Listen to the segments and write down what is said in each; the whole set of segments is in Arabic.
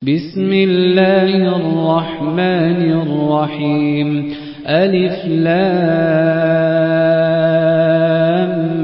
بسم الله الرحمن الرحيم ألف لام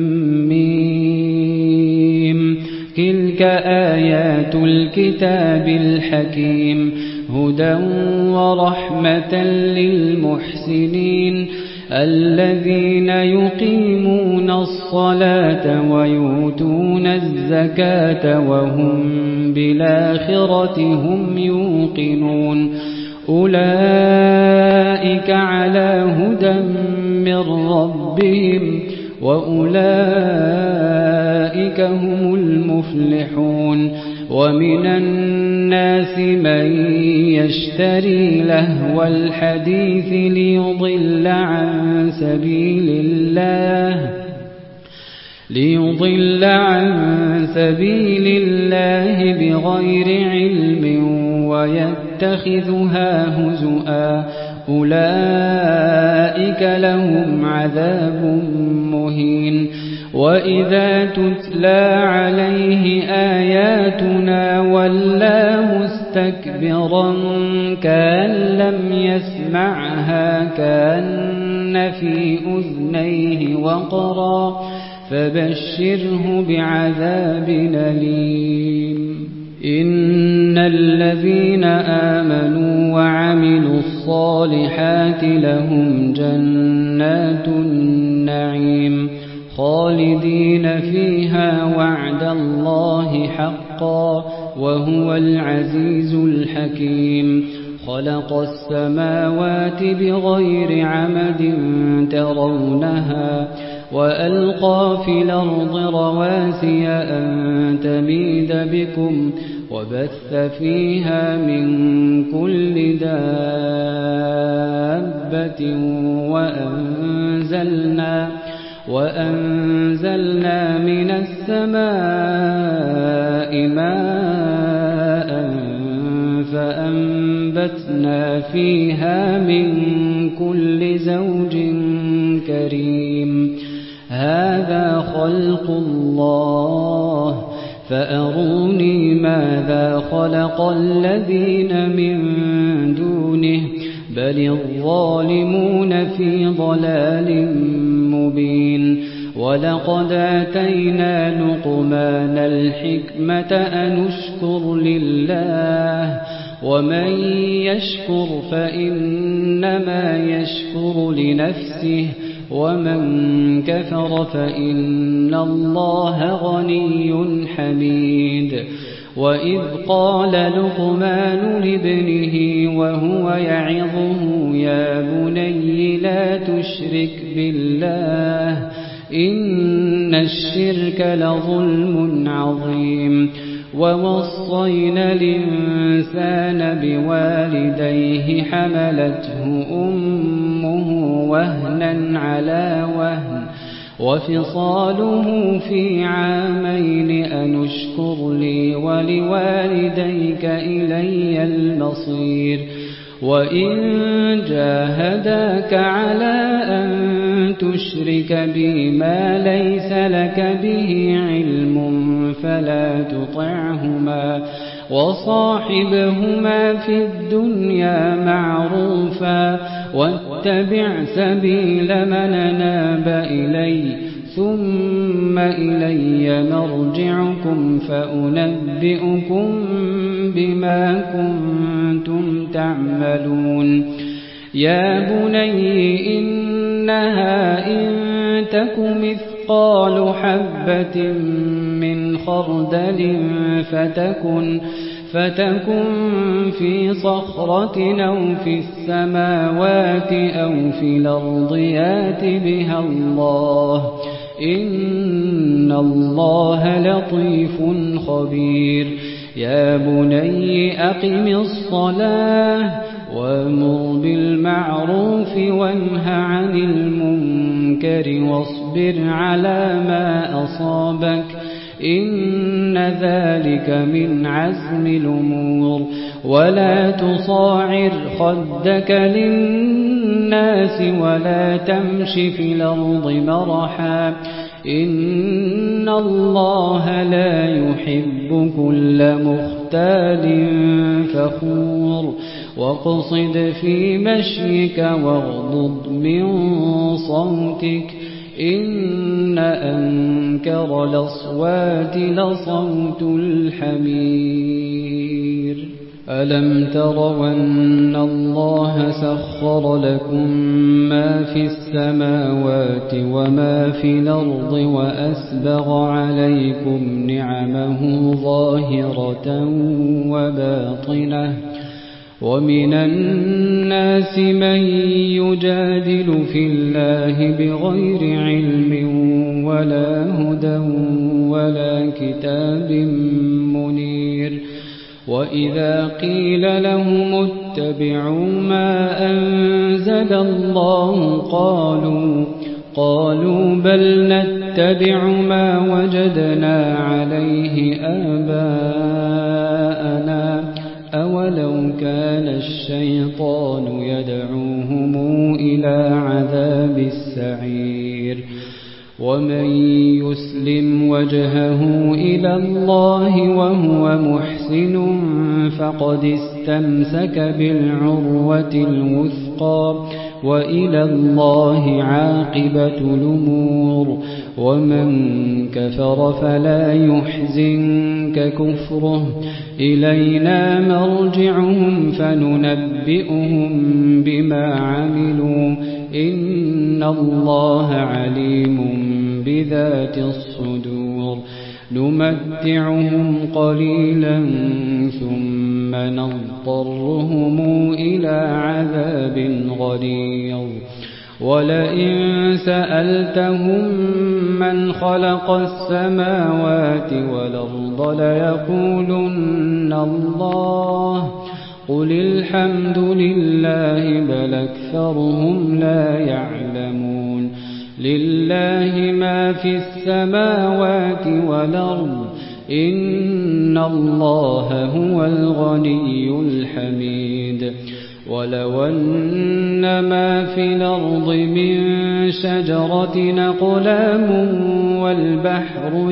ميم تلك آيات الكتاب الحكيم هدى ورحمة للمحسنين الذين يقيمون الصلاة ويؤتون الزكاة وهم بالآخرة هم يوقنون أولئك على هدى من ربهم وأولئك هم المفلحون ومن الناس من يشتري لهو الحديث ليضل عن سبيل الله بغير علم ويتخذها هزؤا أولئك لهم عذاب مهين وإذا تتلى عليه آياتنا ولى مستكبرا كأن لم يسمعها كأن في أذنيه وقرا فبشره بعذاب أليم إن الذين آمنوا وعملوا الصالحات لهم جنات النعيم خالدين فيها وعد الله حقا وهو العزيز الحكيم خلق السماوات بغير عمد ترونها وألقى في الأرض رواسي أن تميد بكم وبث فيها من كل دابة وأنزلنا من السماء ماء فأنبتنا فيها من كل زوج كريم هذا خلق الله فأروني ماذا خلق الذين من دونه بل الظالمون في ضلال مبين ولقد آتينا لقمان الحكمة أن اشكر لله ومن يشكر فإنما يشكر لنفسه ومن كفر فإن الله غني حميد وإذ قال لقمان لابنه وهو يعظه يا بني لا تشرك بالله إن الشرك لظلم عظيم ووصينا الإنسان بوالديه حملته أمه وهنا على وهن وفصاله في عامين أن اشكر لي ولوالديك إلي المصير وإن جاهداك على أن تشرك بي ما ليس لك به علم فلا تطعهما وصاحبهما في الدنيا معروفا واتبع سبيل من أناب إلي ثم إلي مرجعكم فأنبئكم بما كنتم تعملون يا بني إنها إن تك مثقال حبة من خردل فتكن في صخرة أو في السماوات أو في الأرض يات بها الله إن الله لطيف خبير يا بني أقم الصلاة وأمر بالمعروف وانه عن المنكر واصبر على ما أصابك إن ذلك من عزم الأمور ولا تصاعر خدك للناس ولا تمش في الأرض مرحا إن الله لا يحب كل مختال مختال فخور واقصد في مشيك واغضض من صوتك إن أنكر الأصوات لصوت الحمير ألم تروا أن الله سخر لكم ما في السماوات وما في الأرض وأسبغ عليكم نعمه ظاهرة وباطنة ومن الناس من يجادل في الله بغير علم ولا هدى ولا كتاب منير وإذا قيل لهم اتبعوا ما أنزل الله قالوا بل نتبع ما وجدنا عليه آباءنا أولو كان الشيطان يدعوهم إلى عذاب السعير ومن يسلم وجهه إلى الله وهو محسن فقد استمسك بالعروة الوثقى وإلى الله عاقبة الأمور ومن كفر فلا يحزنك كفره إلينا مرجعهم فننبئهم بما عملوا إن الله عليم بذات الصدور نمتعهم قليلا ثم نضطرهم إلى عذاب غليظ ولئن سألتهم من خلق السماوات والأرض ليقولن الله قل الحمد لله بل أكثرهم لا يعلمون لله ما في السماوات والأرض إن الله هو الغني الحميد ولو أن ما في الأرض من شجرة أقلام والبحر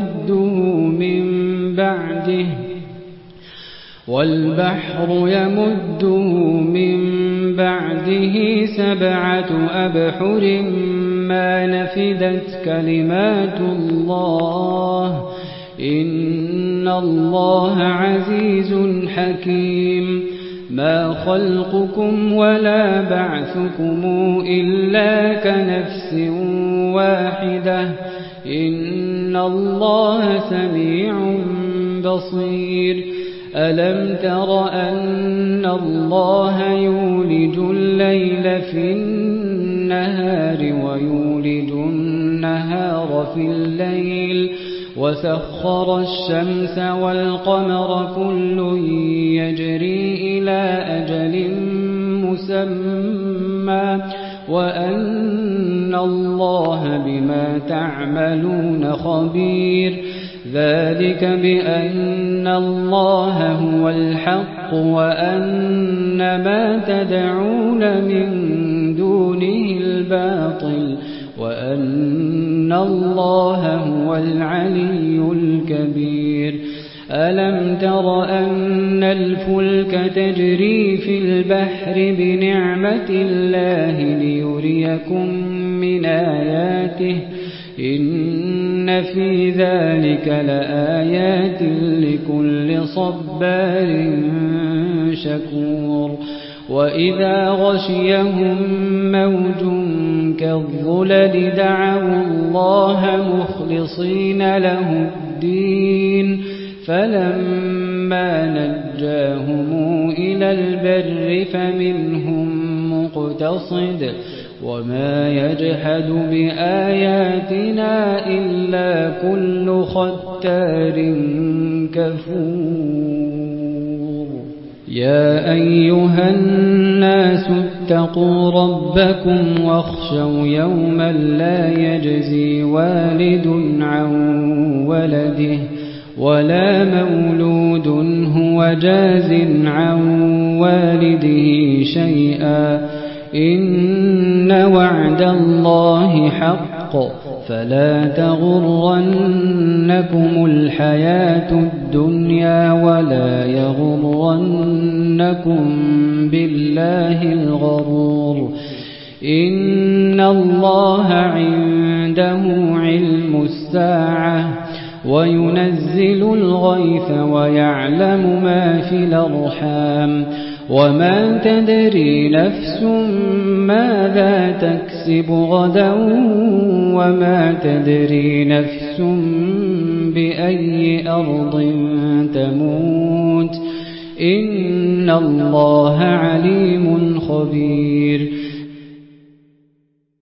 يمده من بعده 7 أبحر ما نفدت كلمات الله إن الله عزيز حكيم ما خلقكم ولا بعثكم إلا كنفس واحدة إن الله سميع بصير ألم تر أن الله يولج الليل في النهار ويولج النهار في الليل وسخر الشمس والقمر كل يجري إلى أجل مسمى وأن الله بما تعملون خبير ذلك بأن الله هو الحق وأن ما تدعون من دونه الباطل وأن الله هو العلي الكبير ألم تر أن الفلك تجري في البحر بنعمة الله ليريكم من آياته إن في ذلك لآيات لكل صبار شكور وإذا غشيهم موج كالظلل دعوا الله مخلصين له الدين فلما نجاهم إلى البر فمنهم مقتصد وما يجحد بآياتنا إلا كل ختار كفور يا أيها الناس اتقوا ربكم واخشوا يوما لا يجزي والد عن ولده ولا مولود هو جاز عن والده شيئا إن وعد الله حق فلا تغرنكم الحياة الدنيا ولا يغرنكم بالله الغرور إن الله عنده علم الساعة وينزل الغيث ويعلم ما في الأرحام وما تدري نفس ماذا تكسب غدا وما تدري نفس بأي أرض تموت إن الله عليم خبير